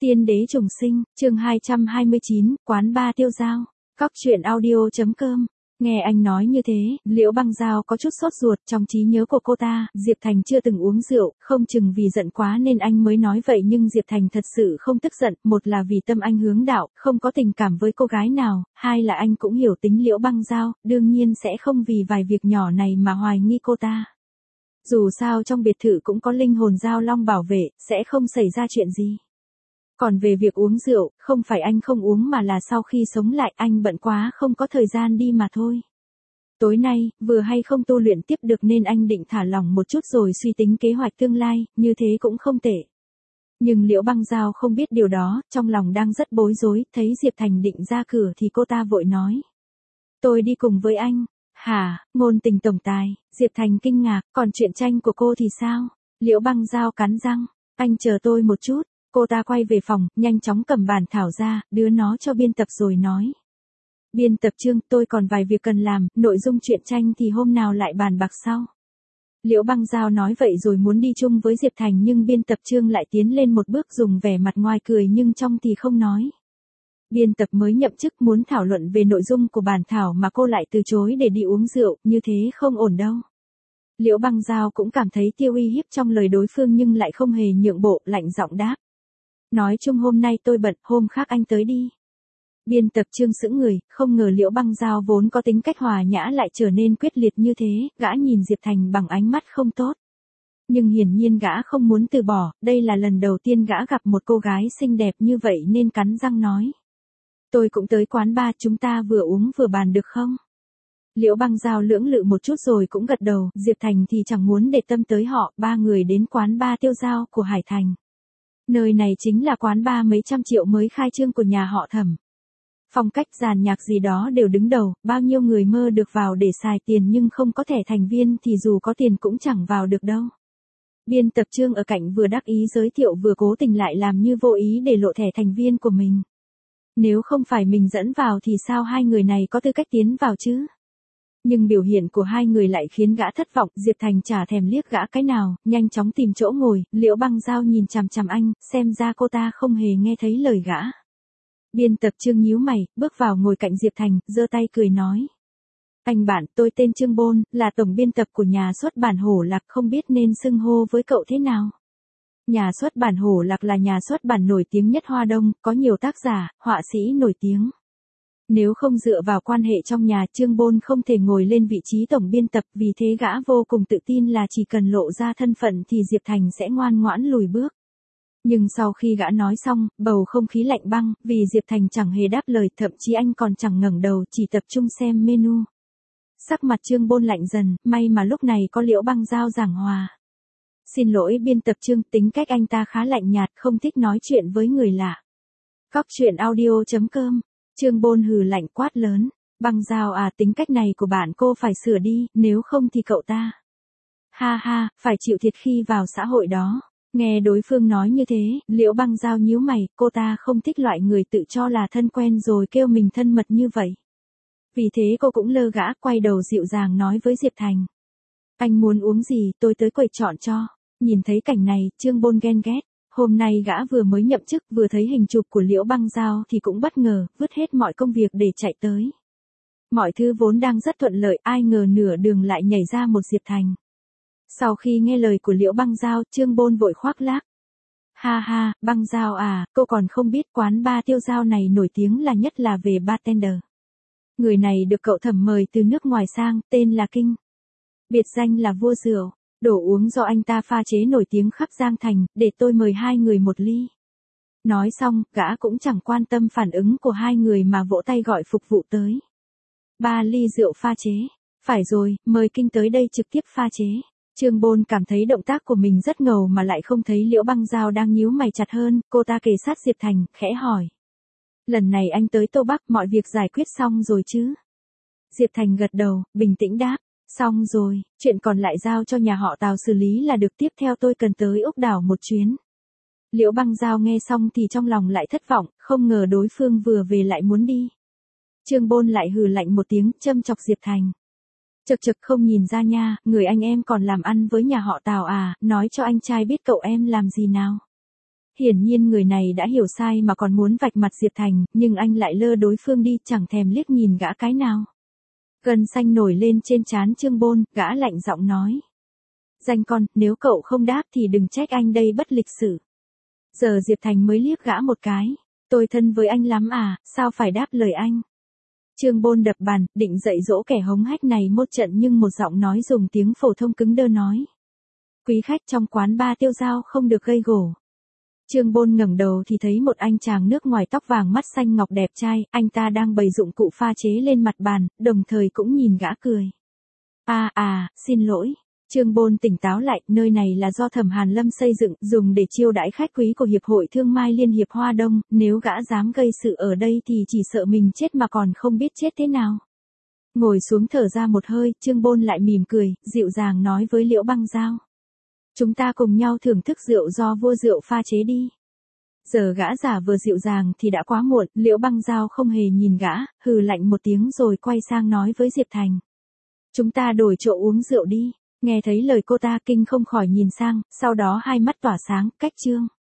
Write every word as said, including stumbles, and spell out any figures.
Tiên đế trùng sinh, chương hai trăm hai mươi chín, quán ba tiêu dao. Cóc truyện audio.com. Nghe anh nói như thế, Liễu Băng Dao có chút sốt ruột. Trong trí nhớ của cô ta, Diệp Thành chưa từng uống rượu, không chừng vì giận quá nên anh mới nói vậy, nhưng Diệp Thành thật sự không tức giận. Một là vì tâm anh hướng đạo, không có tình cảm với cô gái nào. Hai là anh cũng hiểu tính Liễu Băng Dao, đương nhiên sẽ không vì vài việc nhỏ này mà hoài nghi cô ta. Dù sao trong biệt thự cũng có linh hồn Dao Long bảo vệ, sẽ không xảy ra chuyện gì. Còn về việc uống rượu, không phải anh không uống mà là sau khi sống lại anh bận quá không có thời gian đi mà thôi. Tối nay, vừa hay không tu luyện tiếp được nên anh định thả lỏng một chút rồi suy tính kế hoạch tương lai, như thế cũng không tệ. Nhưng Liễu Băng Dao không biết điều đó, trong lòng đang rất bối rối, thấy Diệp Thành định ra cửa thì cô ta vội nói. Tôi đi cùng với anh. Hả, ngôn tình tổng tài, Diệp Thành kinh ngạc, còn chuyện tranh của cô thì sao? Liễu Băng Dao cắn răng, anh chờ tôi một chút. Cô ta quay về phòng, nhanh chóng cầm bản thảo ra, đưa nó cho biên tập rồi nói. Biên tập Trương, tôi còn vài việc cần làm, nội dung truyện tranh thì hôm nào lại bàn bạc sau. Liễu Băng Dao nói vậy rồi muốn đi chung với Diệp Thành, nhưng biên tập Trương lại tiến lên một bước, dùng vẻ mặt ngoài cười nhưng trong thì không nói. Biên tập mới nhậm chức muốn thảo luận về nội dung của bản thảo mà cô lại từ chối để đi uống rượu, như thế không ổn đâu. Liễu Băng Dao cũng cảm thấy tiêu uy hiếp trong lời đối phương nhưng lại không hề nhượng bộ, lạnh giọng đáp. Nói chung hôm nay tôi bận, hôm khác anh tới đi. Biên tập Trương sững người, không ngờ Liễu Băng Dao vốn có tính cách hòa nhã lại trở nên quyết liệt như thế, gã nhìn Diệp Thành bằng ánh mắt không tốt. Nhưng hiển nhiên gã không muốn từ bỏ, đây là lần đầu tiên gã gặp một cô gái xinh đẹp như vậy nên cắn răng nói. Tôi cũng tới quán bar, chúng ta vừa uống vừa bàn được không? Liễu Băng Dao lưỡng lự một chút rồi cũng gật đầu, Diệp Thành thì chẳng muốn để tâm tới họ, ba người đến quán bar tiêu dao của Hải Thành. Nơi này chính là quán bar mấy trăm triệu mới khai trương của nhà họ Thẩm. Phong cách dàn nhạc gì đó đều đứng đầu, bao nhiêu người mơ được vào để xài tiền nhưng không có thẻ thành viên thì dù có tiền cũng chẳng vào được đâu. Biên tập Trương ở cạnh vừa đắc ý giới thiệu vừa cố tình lại làm như vô ý để lộ thẻ thành viên của mình. Nếu không phải mình dẫn vào thì sao hai người này có tư cách tiến vào chứ? Nhưng biểu hiện của hai người lại khiến gã thất vọng, Diệp Thành chả thèm liếc gã cái nào, nhanh chóng tìm chỗ ngồi, Liễu Băng Dao nhìn chằm chằm anh, xem ra cô ta không hề nghe thấy lời gã. Biên tập Trương nhíu mày, bước vào ngồi cạnh Diệp Thành, giơ tay cười nói. Anh bạn, tôi tên Trương Bôn, là tổng biên tập của nhà xuất bản Hổ Lạc, không biết nên xưng hô với cậu thế nào? Nhà xuất bản Hổ Lạc là nhà xuất bản nổi tiếng nhất Hoa Đông, có nhiều tác giả, họa sĩ nổi tiếng. Nếu không dựa vào quan hệ trong nhà, Trương Bôn không thể ngồi lên vị trí tổng biên tập, vì thế gã vô cùng tự tin là chỉ cần lộ ra thân phận thì Diệp Thành sẽ ngoan ngoãn lùi bước. Nhưng sau khi gã nói xong, bầu không khí lạnh băng, vì Diệp Thành chẳng hề đáp lời, thậm chí anh còn chẳng ngẩng đầu, chỉ tập trung xem menu. Sắc mặt Trương Bôn lạnh dần, may mà lúc này có Liễu Băng Dao giảng hòa. Xin lỗi biên tập Trương, tính cách anh ta khá lạnh nhạt, không thích nói chuyện với người lạ. Cóc truyện audio.com. Trương Bôn hừ lạnh quát lớn. Băng Dao à, tính cách này của bạn cô phải sửa đi, nếu không thì cậu ta. Ha ha, phải chịu thiệt khi vào xã hội đó. Nghe đối phương nói như thế, Liễu Băng Dao nhíu mày, cô ta không thích loại người tự cho là thân quen rồi kêu mình thân mật như vậy. Vì thế cô cũng lơ gã, quay đầu dịu dàng nói với Diệp Thành. Anh muốn uống gì, tôi tới quầy chọn cho. Nhìn thấy cảnh này, Trương Bôn ghen ghét. Hôm nay gã vừa mới nhậm chức, vừa thấy hình chụp của Liễu Băng Dao thì cũng bất ngờ, vứt hết mọi công việc để chạy tới. Mọi thứ vốn đang rất thuận lợi, ai ngờ nửa đường lại nhảy ra một Diệp Thành. Sau khi nghe lời của Liễu Băng Dao, Trương Bôn vội khoác lác. Ha ha, Băng Dao à, cô còn không biết quán bar tiêu dao này nổi tiếng là nhất là về bartender. Người này được cậu Thẩm mời từ nước ngoài sang, tên là Kinh. Biệt danh là vua rượu. Đồ uống do anh ta pha chế nổi tiếng khắp Giang Thành, để tôi mời hai người một ly. Nói xong, gã cũng chẳng quan tâm phản ứng của hai người mà vỗ tay gọi phục vụ tới. Ba ly rượu pha chế. Phải rồi, mời Kinh tới đây trực tiếp pha chế. Trương Bôn cảm thấy động tác của mình rất ngầu mà lại không thấy Liễu Băng Dao đang nhíu mày chặt hơn, cô ta kề sát Diệp Thành, khẽ hỏi. Lần này anh tới Tô Bắc mọi việc giải quyết xong rồi chứ? Diệp Thành gật đầu, bình tĩnh đáp. Xong rồi, chuyện còn lại giao cho nhà họ Tào xử lý là được, tiếp theo tôi cần tới Úc Đảo một chuyến. Liễu Băng Dao nghe xong thì trong lòng lại thất vọng, không ngờ đối phương vừa về lại muốn đi. Trương Bôn lại hừ lạnh một tiếng, châm chọc Diệp Thành. Chực chực không nhìn ra nha, người anh em còn làm ăn với nhà họ Tào à, nói cho anh trai biết cậu em làm gì nào. Hiển nhiên người này đã hiểu sai mà còn muốn vạch mặt Diệp Thành, nhưng anh lại lơ đối phương đi, chẳng thèm liếc nhìn gã cái nào. Gân xanh nổi lên trên trán Trương Bôn, gã lạnh giọng nói. Danh con, nếu cậu không đáp thì đừng trách anh đây bất lịch sự. Giờ Diệp Thành mới liếc gã một cái. Tôi thân với anh lắm à, sao phải đáp lời anh? Trương Bôn đập bàn, định dạy dỗ kẻ hống hách này một trận nhưng một giọng nói dùng tiếng phổ thông cứng đơ nói. Quý khách trong quán bar Tiêu Dao không được gây gổ. Trương Bôn ngẩng đầu thì thấy một anh chàng nước ngoài tóc vàng mắt xanh ngọc đẹp trai, anh ta đang bày dụng cụ pha chế lên mặt bàn, đồng thời cũng nhìn gã cười. À à, xin lỗi. Trương Bôn tỉnh táo lại, nơi này là do Thẩm Hàn Lâm xây dựng, dùng để chiêu đãi khách quý của Hiệp hội Thương Mai Liên hiệp Hoa Đông, nếu gã dám gây sự ở đây thì chỉ sợ mình chết mà còn không biết chết thế nào. Ngồi xuống thở ra một hơi, Trương Bôn lại mỉm cười, dịu dàng nói với Liễu Băng Dao. Chúng ta cùng nhau thưởng thức rượu do vua rượu pha chế đi. Giờ gã giả vừa dịu dàng thì đã quá muộn, Liễu Băng Dao không hề nhìn gã, hừ lạnh một tiếng rồi quay sang nói với Diệp Thành. Chúng ta đổi chỗ uống rượu đi. Nghe thấy lời cô ta, Kinh không khỏi nhìn sang, sau đó hai mắt tỏa sáng, cách Trương